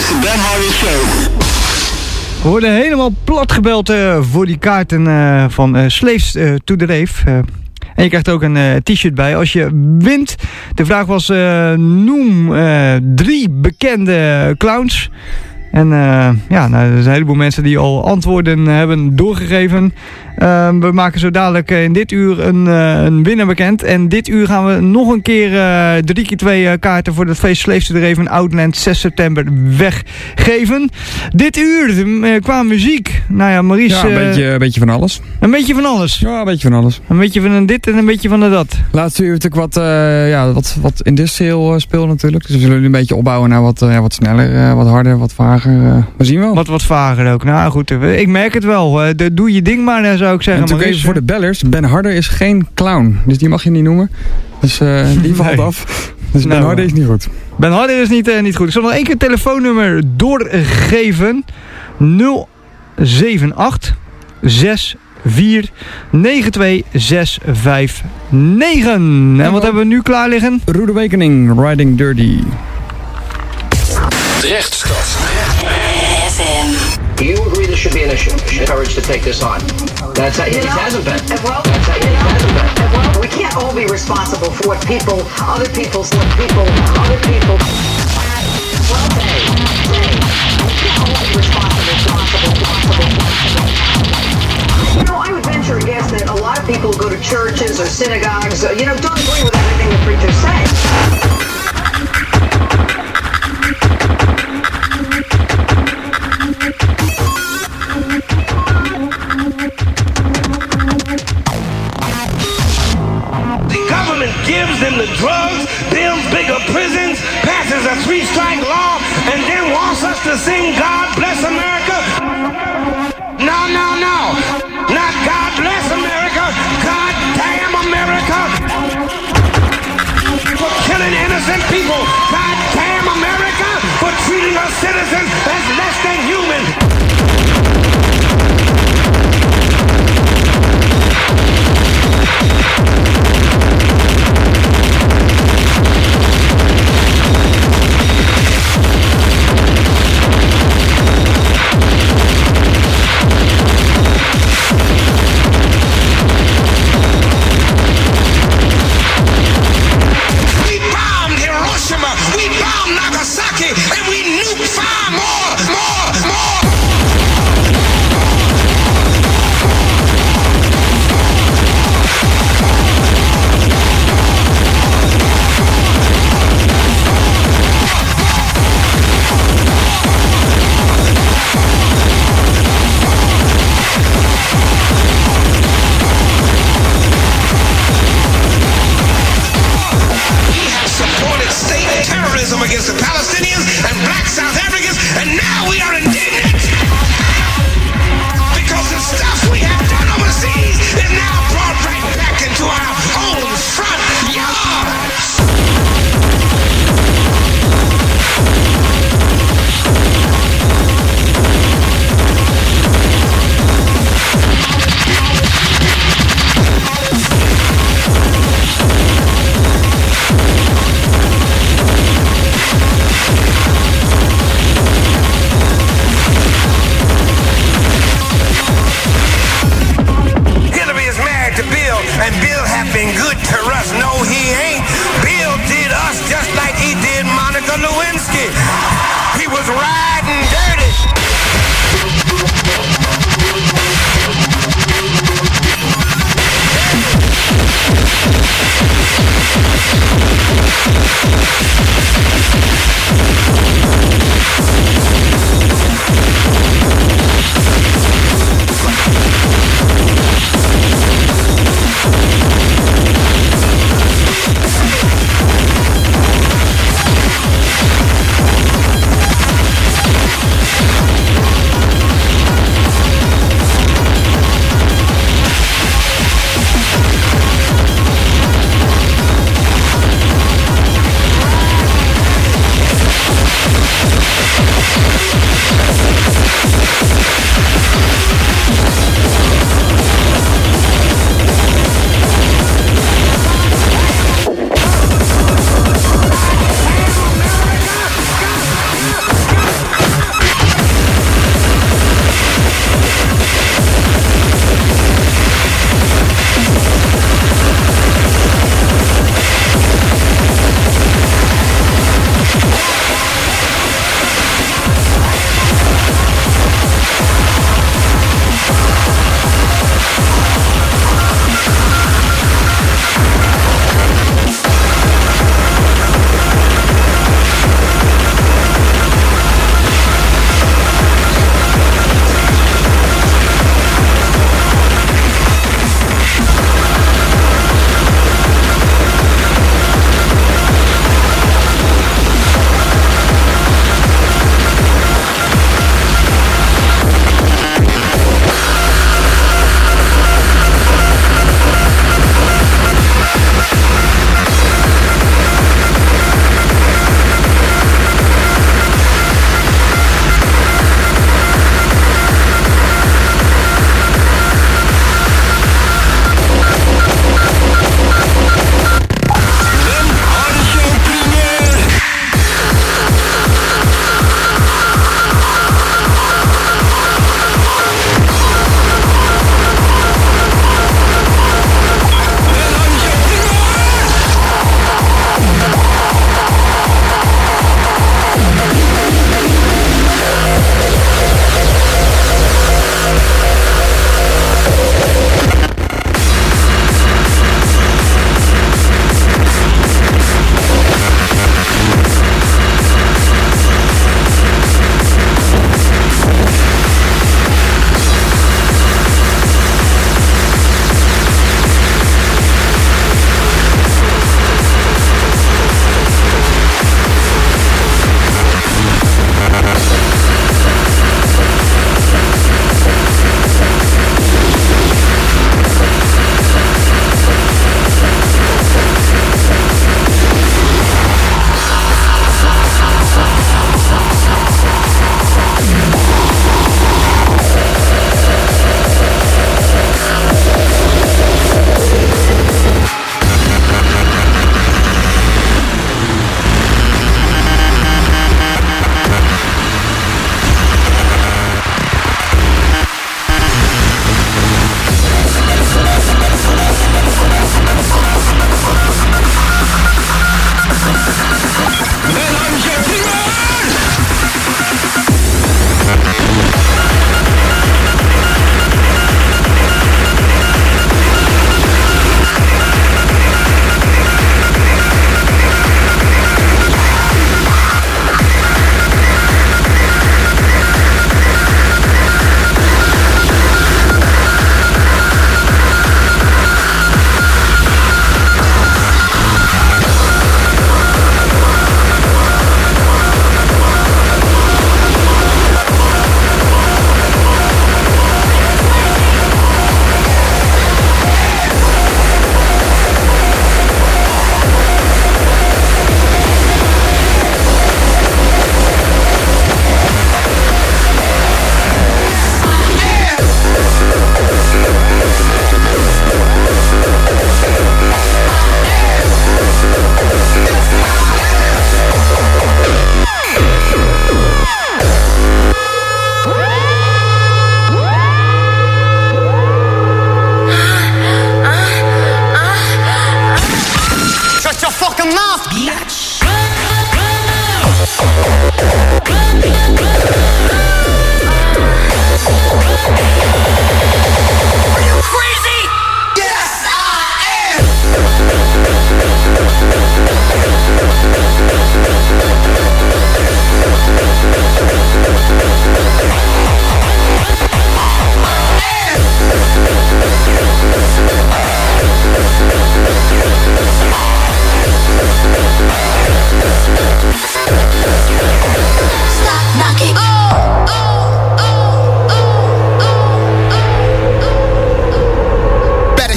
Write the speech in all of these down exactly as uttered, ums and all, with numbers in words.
is de Ben Hardy Show. We worden helemaal plat gebeld uh, voor die kaarten uh, van uh, Slaves uh, to the Rave. Uh, en je krijgt ook een uh, t-shirt bij als je wint. De vraag was, uh, noem uh, drie bekende clowns. En uh, ja, nou, er zijn een heleboel mensen die al antwoorden hebben doorgegeven. Uh, we maken zo dadelijk in dit uur een, uh, een winnaar bekend. En dit uur gaan we nog een keer uh, drie keer twee uh, kaarten voor het feest Slaves to the Rave in Outland zes september weggeven. Dit uur uh, qua muziek. Nou ja, Maries... Ja, een, uh, beetje, een beetje van alles. Een beetje van alles? Ja, een beetje van alles. Een beetje van een dit en een beetje van een dat. Laatste uur natuurlijk wat, uh, ja, wat, wat industrieel uh, speel natuurlijk. Dus we zullen nu een beetje opbouwen naar wat, uh, ja, wat sneller, uh, wat harder, wat vager. Uh, we zien wel. Wat, wat vager ook. Nou goed, ik merk het wel. Uh, de, doe je ding maar, uh, zou ik zeggen. En natuurlijk even voor de bellers. Ben Harder is geen clown. Dus die mag je niet noemen. Dus uh, die valt nee. af. Dus Ben nou, Harder is niet goed. Ben Harder is niet, uh, niet goed. Ik zal nog één keer het telefoonnummer doorgeven. nul zeven acht zes vier negen twee zes vijf negen. En wat hebben we nu klaar liggen? Rude Awakening, Riding Dirty. Drechtstad. Do you agree this should be an issue? Encouraged to take this on. That's it. It hasn't been. Well, That's it. It hasn't been. well, we can't all be responsible for what people, other people's, what people, other people. Well, say, say, we can't all be responsible, responsible, responsible, responsible. You know, I would venture a guess that a lot of people who go to churches or synagogues, uh, you know, don't agree with everything the preachers say. Gives them the drugs, builds bigger prisons, passes a three-strike law, and then wants us to sing God Bless America. No, no, no. Not God Bless America. God damn America. For killing innocent people. God damn America. For treating us citizens as less than human. We bombed Nagasaki and we nuked five more, more, more.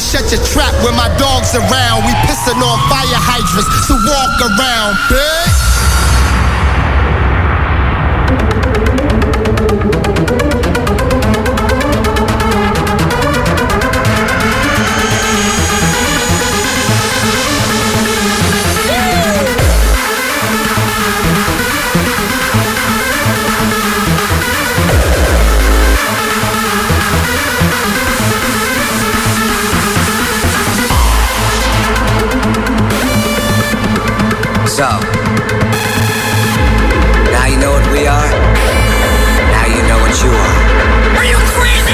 shut your trap when my dog's around. We pissing on fire hydrants, so walk around, bitch. So, now you know what we are. Now you know what you are. Are you crazy?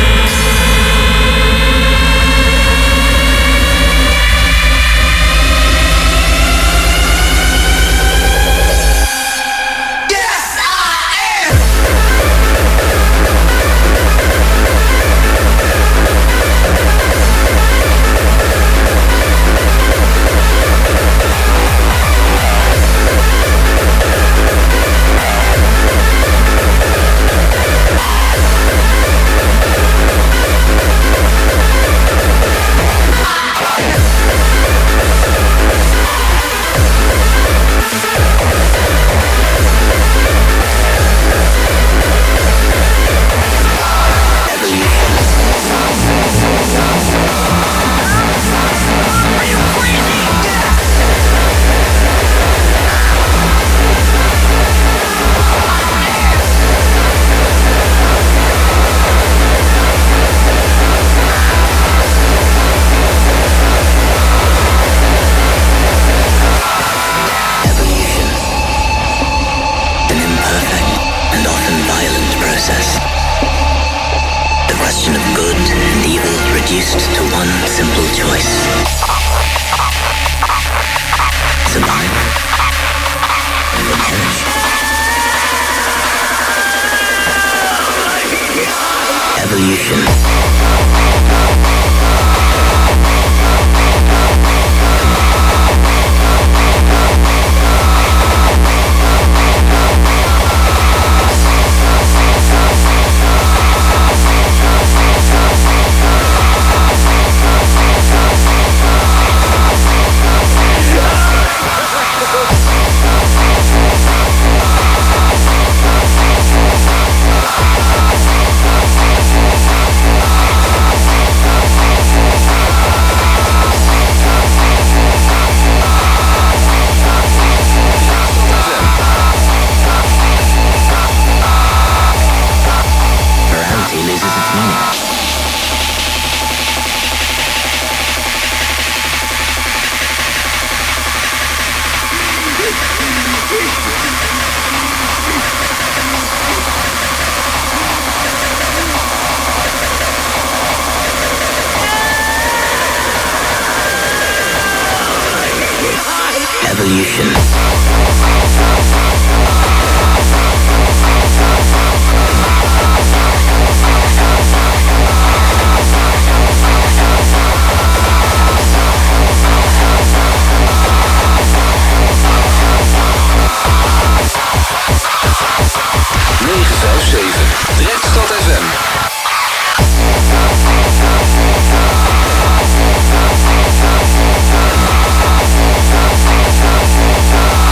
F M.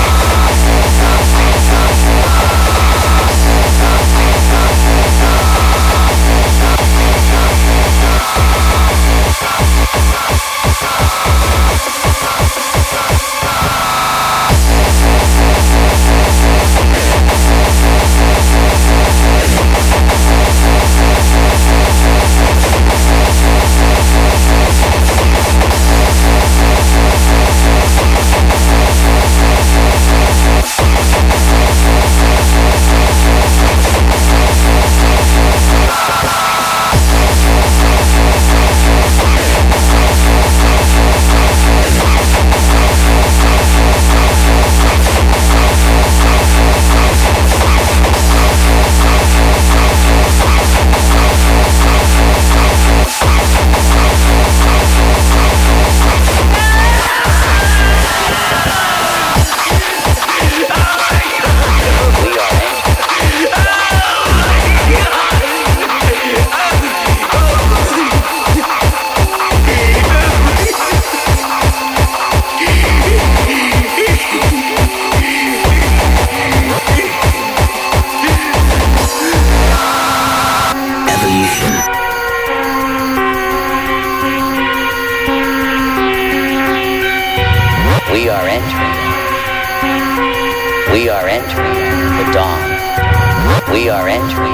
We are entering the dawn. We are entering.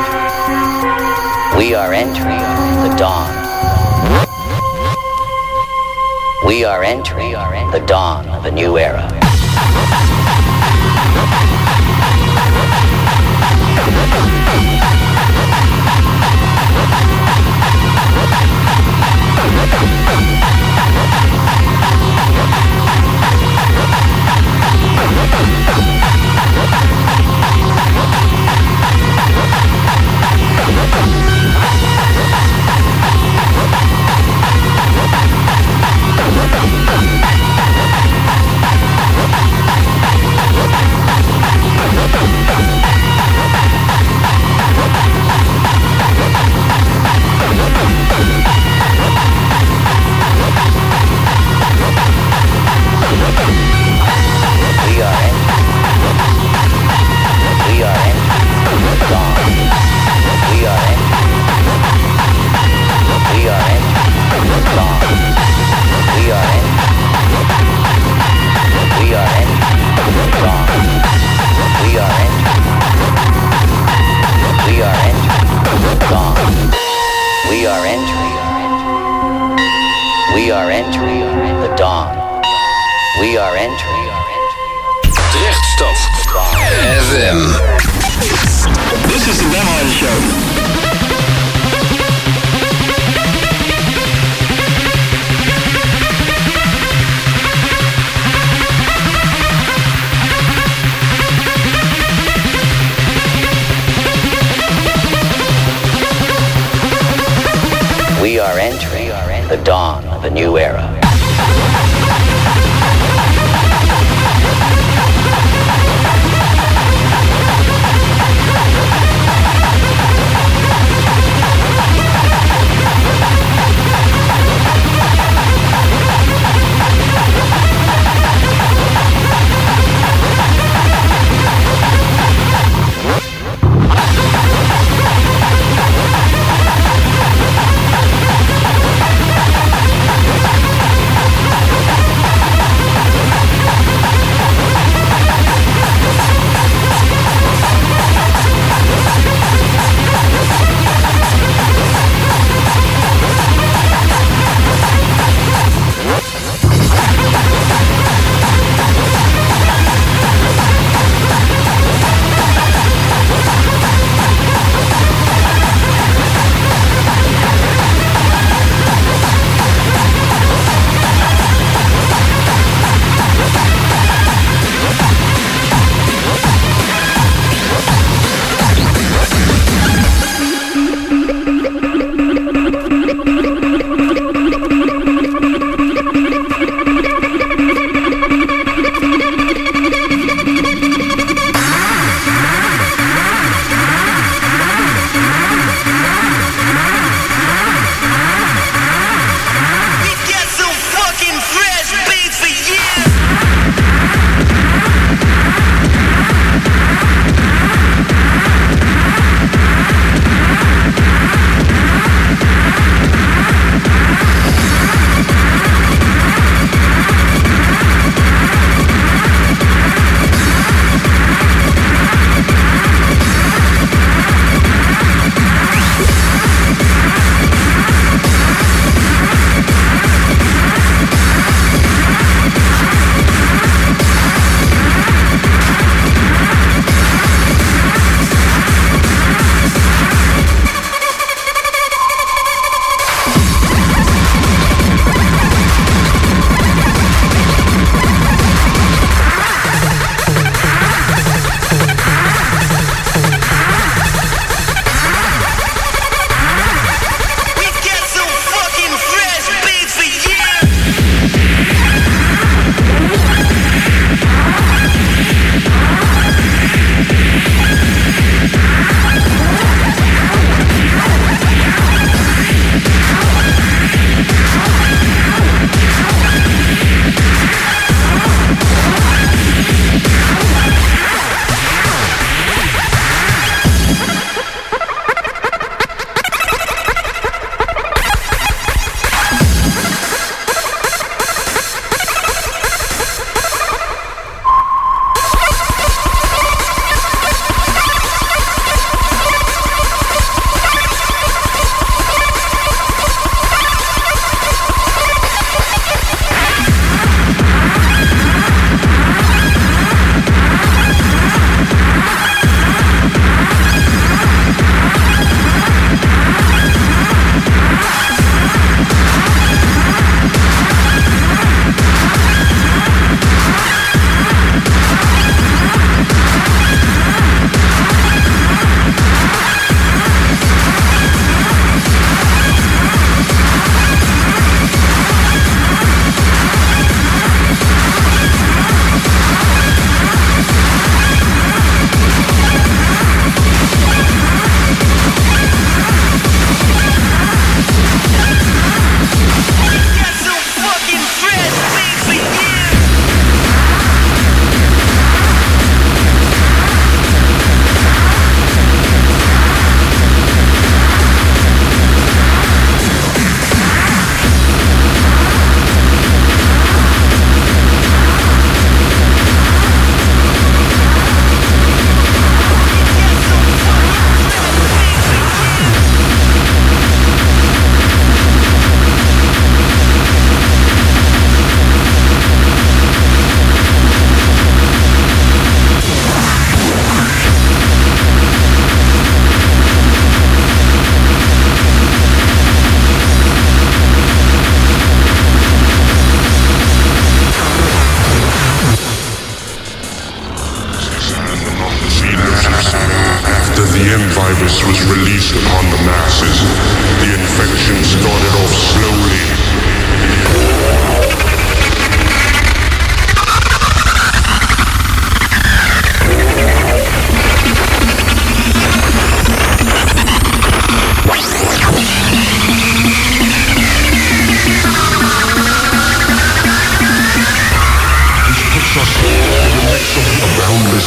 We are entering the dawn. We are entering the dawn of a new era. We are entering the dawn. We are entering. Rechtstad F M. This is the Wemhalen Show. We are entering the dawn of a new era.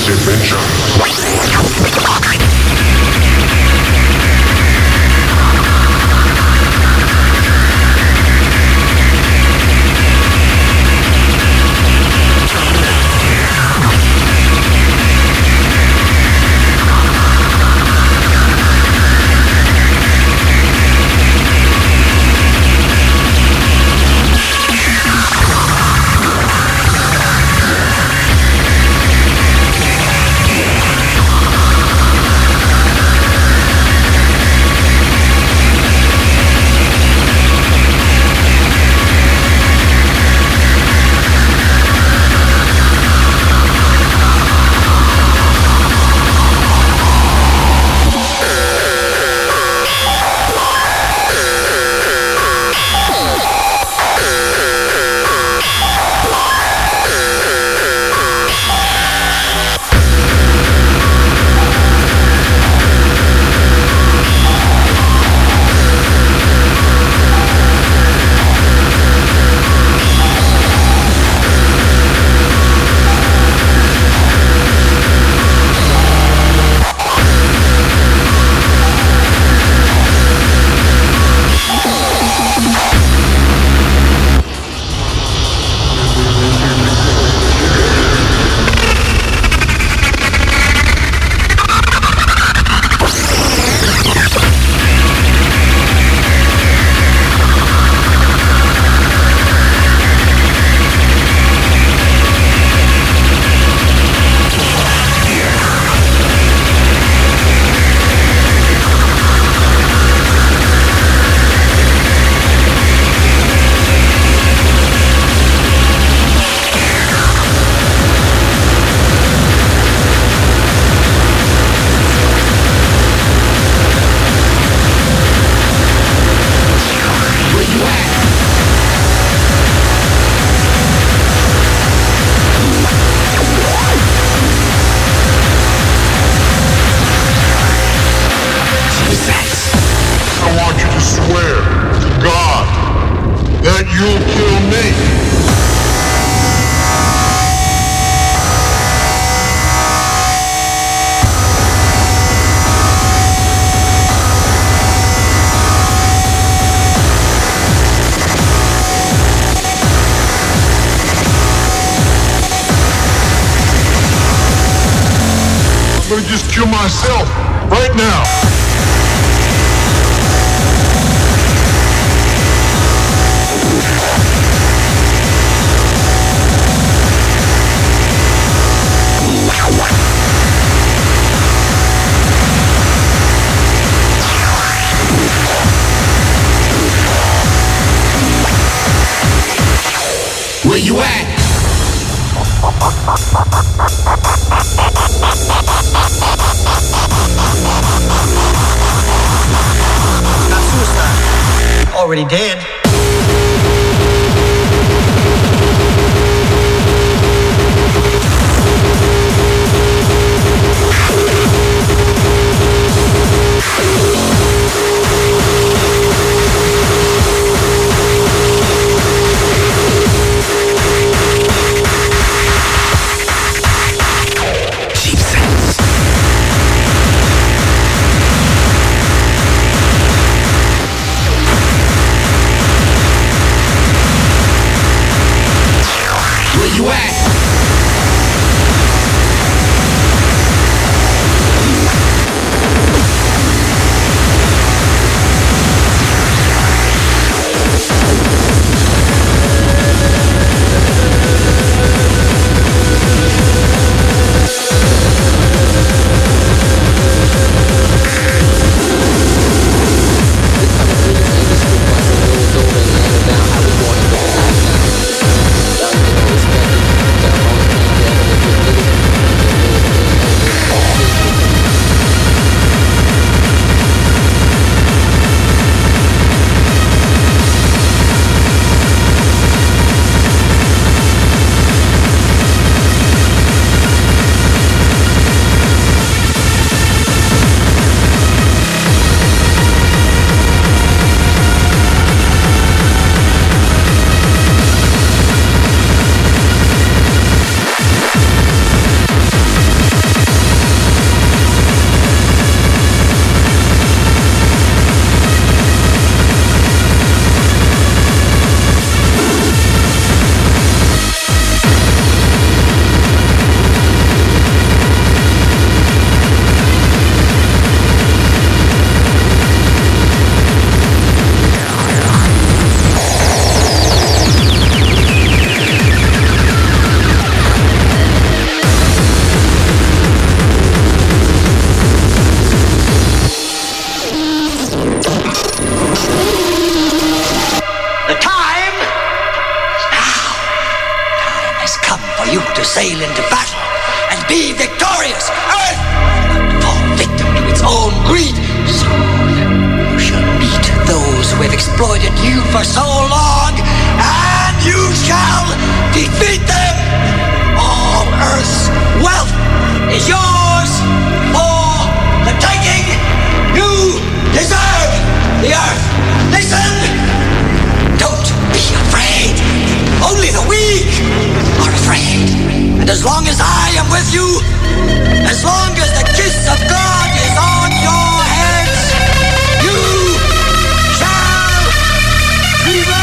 adventure. Just kill myself right now. Where you at? Not suicide. Already dead. Cheap to sail into battle and be victorious. Earth will fall victim to its own greed. Soon you shall meet those who have exploited you for so long, and you shall defeat them. All Earth's wealth is yours for the taking. You deserve the Earth. Listen! Don't be afraid. Only the weak are afraid. And as long as I am with you, as long as the kiss of God is on your heads, you shall prevail.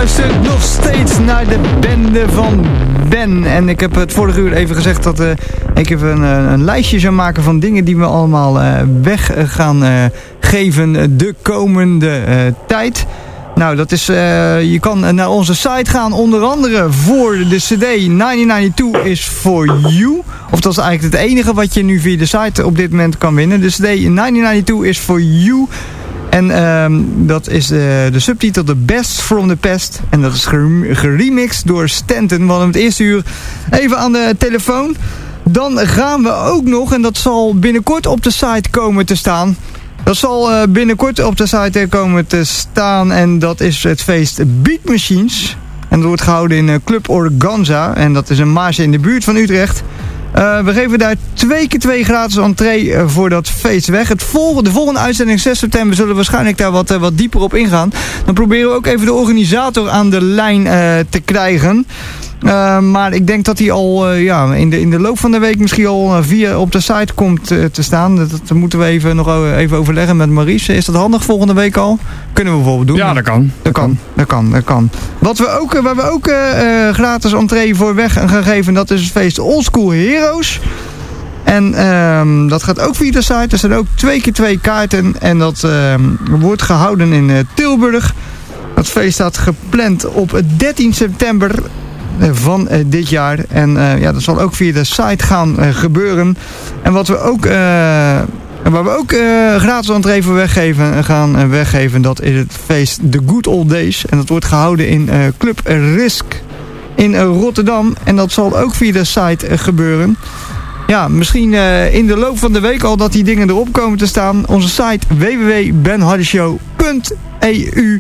luistert nog steeds naar de bende van Ben. En ik heb het vorige uur even gezegd dat uh, ik even een, een lijstje zou maken van dingen die we allemaal uh, weg gaan uh, geven de komende uh, tijd. Nou, dat is, uh, je kan naar onze site gaan, onder andere voor de cd negentien negenentwintig is for you. Of dat is eigenlijk het enige wat je nu via de site op dit moment kan winnen. De cd negentien negenentwintig is for you. En um, dat is de, de subtitel The Best from the Past. En dat is geremixed door Stanton. We hadden het eerste uur even aan de telefoon. Dan gaan we ook nog, en dat zal binnenkort op de site komen te staan. Dat zal uh, binnenkort op de site komen te staan. En dat is het feest Beat Machines. En dat wordt gehouden in uh, Club Organza. En dat is een marge in de buurt van Utrecht. Uh, we geven daar twee keer twee gratis entree uh, voor dat feest weg. Het volgende, de volgende uitzending zes september zullen we waarschijnlijk daar wat, uh, wat dieper op ingaan. Dan proberen we ook even de organisator aan de lijn uh, te krijgen. Uh, maar ik denk dat hij al uh, ja, in, de, in de loop van de week misschien al uh, via op de site komt uh, te staan. Dat, dat moeten we even nog uh, even overleggen met Maurice. Is dat handig volgende week al? Kunnen we bijvoorbeeld doen? Ja, dat kan. Dat kan, dat kan, dat kan. Wat we ook, waar we ook uh, uh, gratis entree voor weg gaan geven, dat is het feest Oldschool Heroes. En um, dat gaat ook via de site. Er zijn ook twee keer twee kaarten. En dat um, wordt gehouden in uh, Tilburg. Dat feest staat gepland op dertien september van uh, dit jaar. En uh, ja, dat zal ook via de site gaan uh, gebeuren. En wat we ook, uh, waar we ook uh, gratis entree voor weggeven, gaan uh, weggeven, dat is het feest The Good Old Days. En dat wordt gehouden in uh, Club Risk in uh, Rotterdam. En dat zal ook via de site uh, gebeuren. Ja, misschien uh, in de loop van de week al dat die dingen erop komen te staan. Onze site w w w punt ben hardy show punt e u.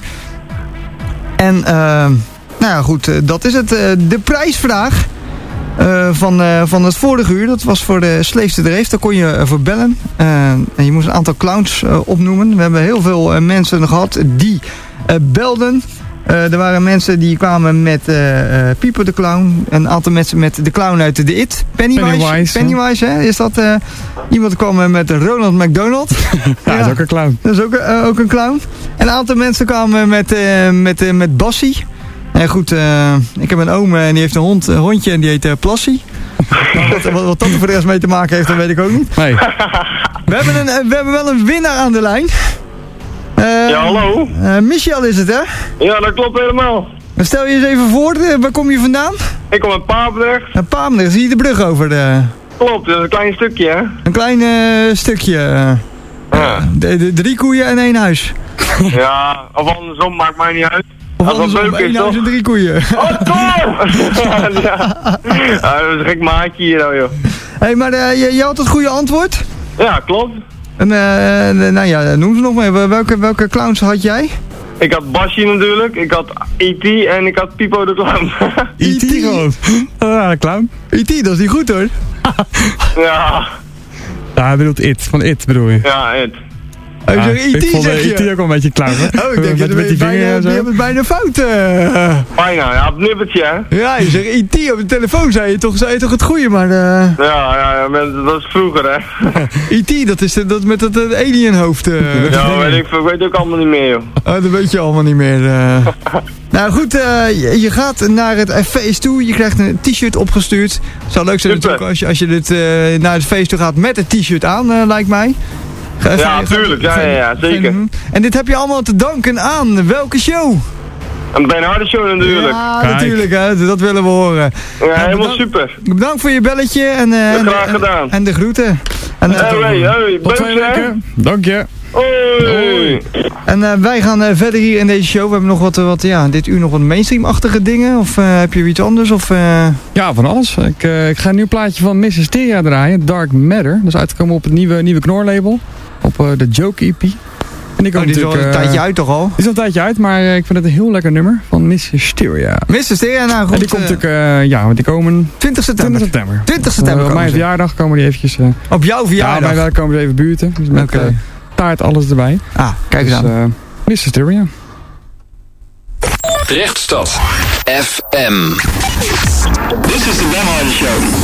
En uh, nou ja, goed, uh, dat is het. Uh, de prijsvraag uh, van, uh, van het vorige uur, dat was voor de Slaves to the Rave. Daar kon je uh, voor bellen. Uh, en je moest een aantal clowns uh, opnoemen. We hebben heel veel uh, mensen gehad die uh, belden. Uh, er waren mensen die kwamen met uh, uh, Pieper de Clown. Een aantal mensen met de clown uit de It. Pennywise. Pennywise, Pennywise hè? Is dat uh, iemand kwam met Ronald McDonald. ja, ja, dat is ook een clown. Dat is ook, uh, ook een clown. En een aantal mensen kwamen met, uh, met, uh, met Bassie. En goed, uh, ik heb een oom en die heeft een hond, een hondje en die heet uh, Plassie. Nou, wat, wat, wat dat er voor de rest mee te maken heeft, dat weet ik ook niet. Nee. We, hebben een, we hebben wel een winnaar aan de lijn. Uh, ja, hallo. Uh, Michel is het, hè? Ja, dat klopt helemaal. Stel je eens even voor, uh, waar kom je vandaan? Ik kom uit Papendrecht. Uit Papendrecht, zie je de brug over? De... Klopt, dat is een klein stukje, hè? Een klein uh, stukje. Uh, ja. De, de, drie koeien en één huis. Ja, of andersom, maakt mij niet uit. Of als andersom, leuk één is, huis toch? en drie koeien. Oh, kom! ja. ja, dat is een gek maatje hier, nou, joh. Hé, hey, maar uh, je, je had het goede antwoord? Ja, klopt. En, uh, nou ja, noem ze nog maar. Welke, welke clowns had jij? Ik had Basje natuurlijk, ik had E T en ik had Pipo de Clown. E T gewoon? Ja, clown. E T, dat is niet goed hoor. ja. Ja, hij bedoelt It, van It bedoel je? Ja, It. Oh, ja, E T ik vond zeg je? E T ook wel een beetje clown, hè? Oh, ik denk, met, je, met die bijna, vinger en zo. je hebt het bijna fout. Uh. Bijna, ja, op het nippertje, hè? Ja, je zegt E T op de telefoon, zei je toch, zei je toch het goede, maar... Uh... Ja, ja, ja, dat is vroeger, hè? E T, dat is dat met dat uh, alienhoofd. Uh. Ja, weet ik, ik weet ook allemaal niet meer, joh. Oh, dat weet je allemaal niet meer. Uh. Nou goed, uh, je, je gaat naar het feest toe, je krijgt een t-shirt opgestuurd. Het zou leuk zijn natuurlijk als je, als je dit, uh, naar het feest toe gaat met het t-shirt aan, uh, lijkt mij. Ga, ja, ga, tuurlijk. Ja, ja, ja, zeker. En dit heb je allemaal te danken aan welke show? Een Ben Hardy Show natuurlijk. Ja, Kijk. natuurlijk, hè. Dat willen we horen. Ja, nou, helemaal bedankt, super. Bedankt voor je belletje en, uh, ja, en, graag en, gedaan. en de groeten. En, uh, hey, hey, hey, tot twee weken. Dank je. Hoi. En uh, wij gaan uh, verder hier in deze show. We hebben nog wat, uh, wat ja, dit uur nog wat mainstream-achtige dingen. Of uh, heb je iets anders? Of, uh... Ja, van alles. Ik, uh, ik ga een nieuw plaatje van Miss Hysteria draaien. Dark Matter. Dat is uitgekomen op het nieuwe, nieuwe Knorr-label. Op uh, de Joke E P. En die, oh, die is al een uh, tijdje uit toch al? Die is al een tijdje uit, maar uh, ik vind het een heel lekker nummer van Miss Hysteria. Miss Hysteria, nou goed. En die komt natuurlijk, uh, ja, want die komen... twintig september. twintig september. twintig september uh, op mijn verjaardag komen die eventjes... Uh, op jouw verjaardag? Ja, op mijn verjaardag komen ze even buurten. Dus met okay. uh, taart, alles erbij. Ah, kijk eens dus, aan. Uh, Miss Hysteria. Rechtstad F M. This is the Ben Hardy Show.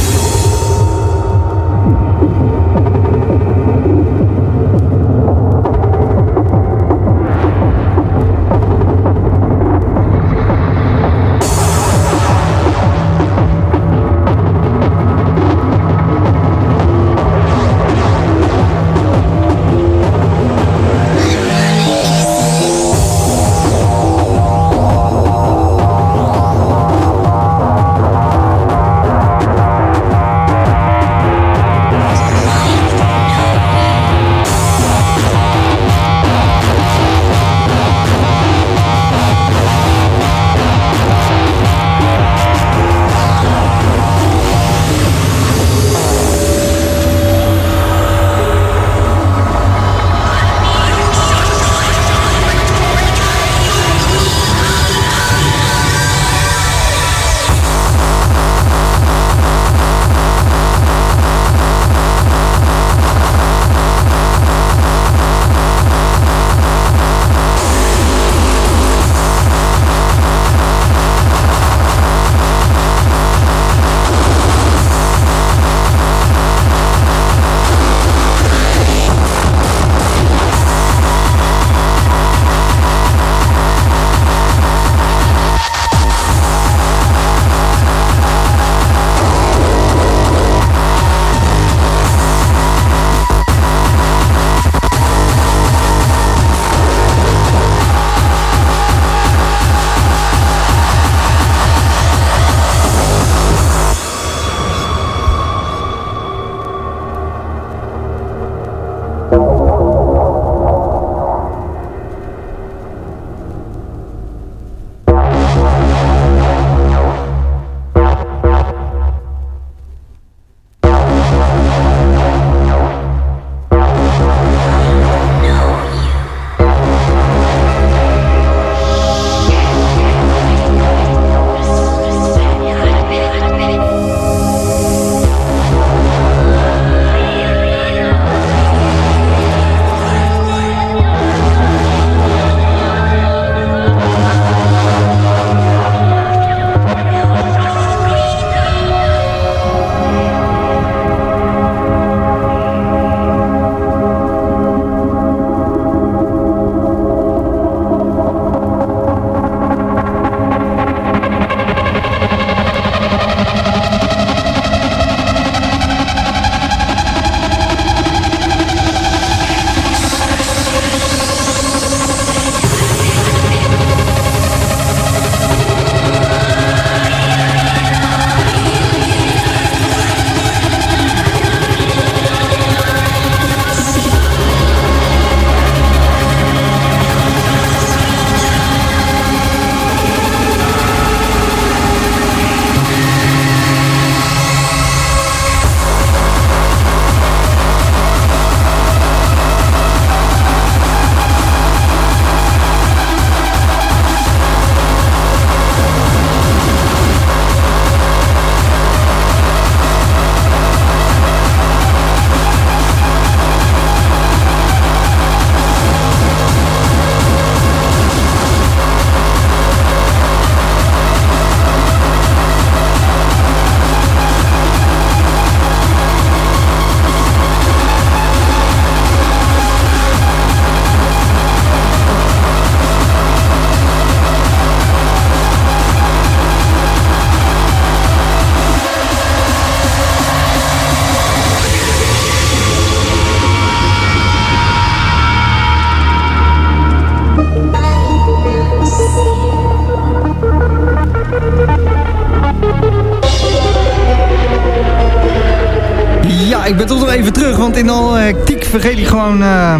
Ja, ik ben toch nog even terug, want in al hectiek vergeet ik gewoon uh,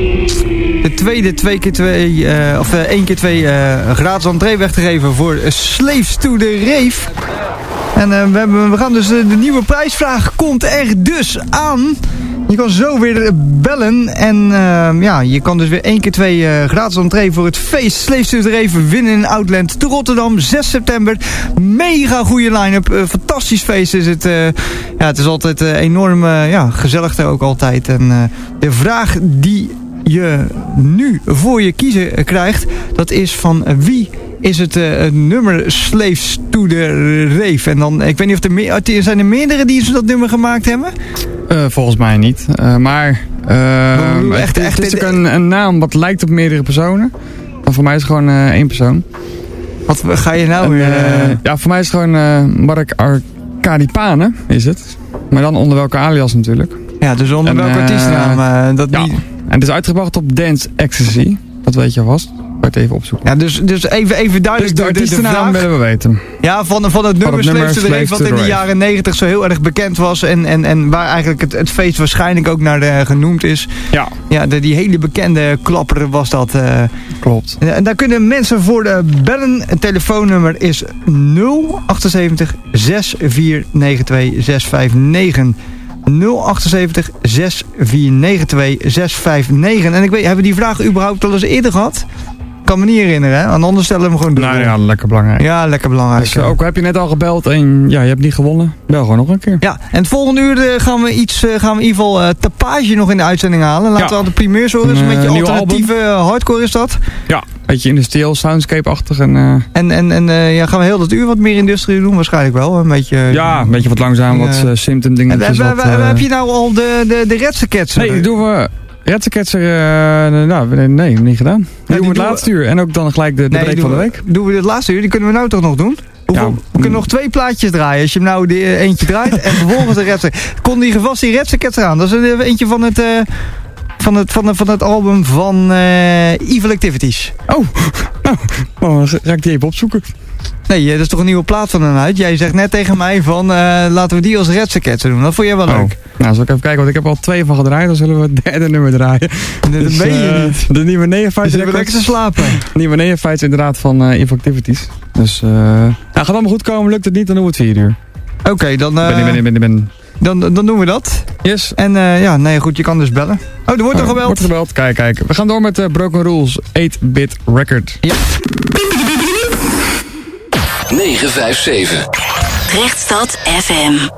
de tweede twee keer twee, uh, of uh, één keer twee uh, gratis entree weg te geven voor Slaves to the Rave. En uh, we, hebben, we gaan dus, uh, de nieuwe prijsvraag komt er dus aan. Je kan zo weer bellen en uh, ja, je kan dus weer één keer twee uh, gratis entree voor het feest Slaves to the Rave winnen in Outland te Rotterdam, zes september. Mega goede line-up, uh, fantastisch feest is het. Uh, ja, het is altijd uh, enorm uh, ja, gezellig daar ook altijd. En uh, de vraag die je nu voor je kiezen krijgt, dat is van uh, wie is het uh, nummer Slaves to the Rave. En dan, ik weet niet of er meer, zijn er meerdere die dat nummer gemaakt hebben? Uh, volgens mij niet. Uh, maar uh, echt, het, echt, het is ook een, een naam wat lijkt op meerdere personen. Maar voor mij is het gewoon uh, één persoon. Wat ga je nou weer? Uh, ja, voor mij is het gewoon uh, Mark Arcadipane, is het. Maar dan onder welke alias natuurlijk. Ja, dus onder en, welke uh, artiestnaam? Uh, dat ja, niet... en het is uitgebracht op Dance Ecstasy. Dat weet je vast. Ik ga het even opzoeken. Ja, dus, dus even, even duidelijk. Dus de artiestennaam willen we weten. Ja, van, van het nummer Slaves to the Rave, wat in de jaren negentig zo heel erg bekend was. En, en, en waar eigenlijk het, het feest waarschijnlijk ook naar de, genoemd is. Ja. Ja, de, die hele bekende klapper was dat. Uh, Klopt. En, en daar kunnen mensen voor de bellen. Het telefoonnummer is nul achtenzeventig zes vier negen twee zes vijf negen. nul achtenzeventig zes vier negen twee zes vijf negen. En ik weet, hebben we die vraag überhaupt al eens eerder gehad? Ik kan me niet herinneren, hè? En anders stellen we hem gewoon door. Nou ja, lekker belangrijk. Ja, lekker belangrijk. Dus uh, ook heb je net al gebeld en ja, je hebt niet gewonnen. Bel gewoon nog een keer. Ja, en het volgende uur uh, gaan we iets, uh, gaan we in ieder geval uh, tapage nog in de uitzending halen. Laten ja. we al de primeurs horen. Dus een beetje uh, alternatieve uh, hardcore is dat. Ja, een beetje industrieel, soundscape-achtig. En, uh, en, en, en uh, ja, gaan we heel dat uur wat meer industrie doen? Waarschijnlijk wel. Een beetje, uh, ja, een beetje wat langzaam, uh, wat uh, symptom dingetjes. Uh, uh, heb je nou al de, de, de Redskets? Nee, die doen we... Redsketser, uh, nou, nee, niet gedaan. Die ja, doen we het laatste uur. En ook dan gelijk de, de nee, break van de week. Doen we het laatste uur? Die kunnen we nou toch nog doen? Hoeveel, ja. We kunnen nog twee plaatjes draaien. Als je hem nou de, uh, eentje draait en vervolgens de Redskets. Kon die vast die Redskets aan. Dat is een, eentje van het, uh, van het, van het, van het album van uh, Evil Activities. Oh, nou, oh, ga ik die even opzoeken. Nee, dat is toch een nieuwe plaat van hen uit. Jij zegt net tegen mij van, uh, laten we die als Redsketsen doen. Dat vond jij wel oh. leuk. Nou, zal ik even kijken, want ik heb al twee van gedraaid. Dan zullen we het derde nummer draaien. Dat dus, ben je uh, niet. De nieuwe Neophytes. Dus we lekker te slapen. De nieuwe Neophytes inderdaad van uh, Evil Activities. Dus, uh, nou, gaat allemaal goed komen. Lukt het niet, dan doen we het vier uur. Oké, okay, dan... Uh, ben, ben, ben, ben, ben. Dan, dan doen we dat. Yes. En uh, ja, nee, goed, je kan dus bellen. Oh, er wordt oh, er gebeld. wordt gebeld. Kijk, kijk. We gaan door met uh, Broken Rules eight bit Record. Ja. negen vijf zeven. Rechtstad F M.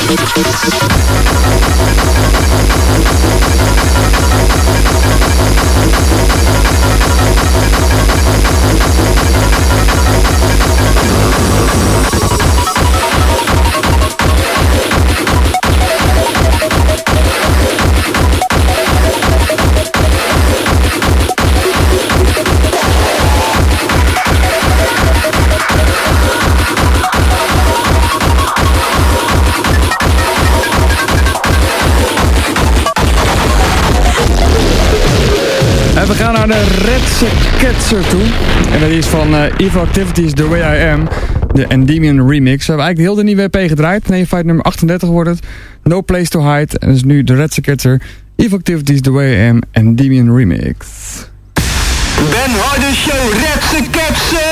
We gaan naar de Redse Ketzer toe. En dat is van uh, Evil Activities The Way I Am. De Endymion remix. We hebben eigenlijk heel de nieuwe E P gedraaid. Nee, feit nummer achtendertig wordt het. No Place to Hide. En dat is nu de Redse Ketzer. Evil Activities The Way I Am. Endymion remix. Ben Harder Show Redse Ketzer!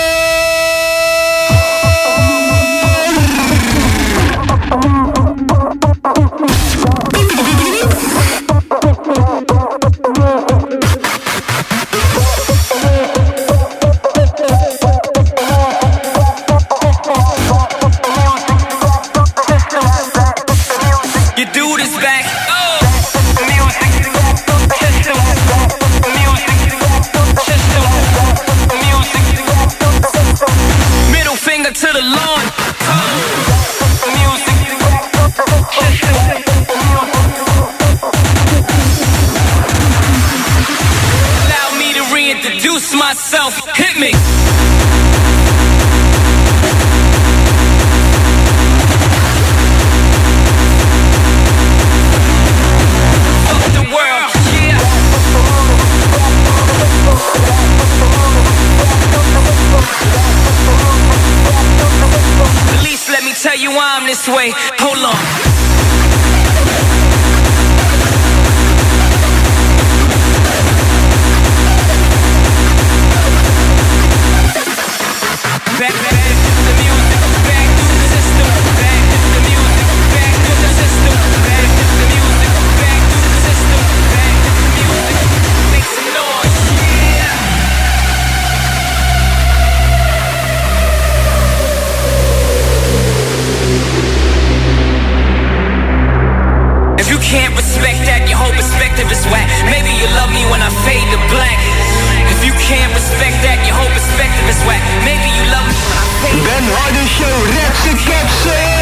To the lawn. Allow me to reintroduce myself. Hit me. Fuck the world. Yeah. At least let me tell you why I'm this way. Hold on. Back, back to the music, back to the system, back to the music, back to the system, back to the music, back to the system, back to the music. Make some noise, yeah. If you can't respect that, your whole perspective is whack. Maybe you love me when I fade to black. If you can't respect that, your whole perspective is whack. Maybe you love me when I fade to black. Ben Harder Show Redse Ketzer!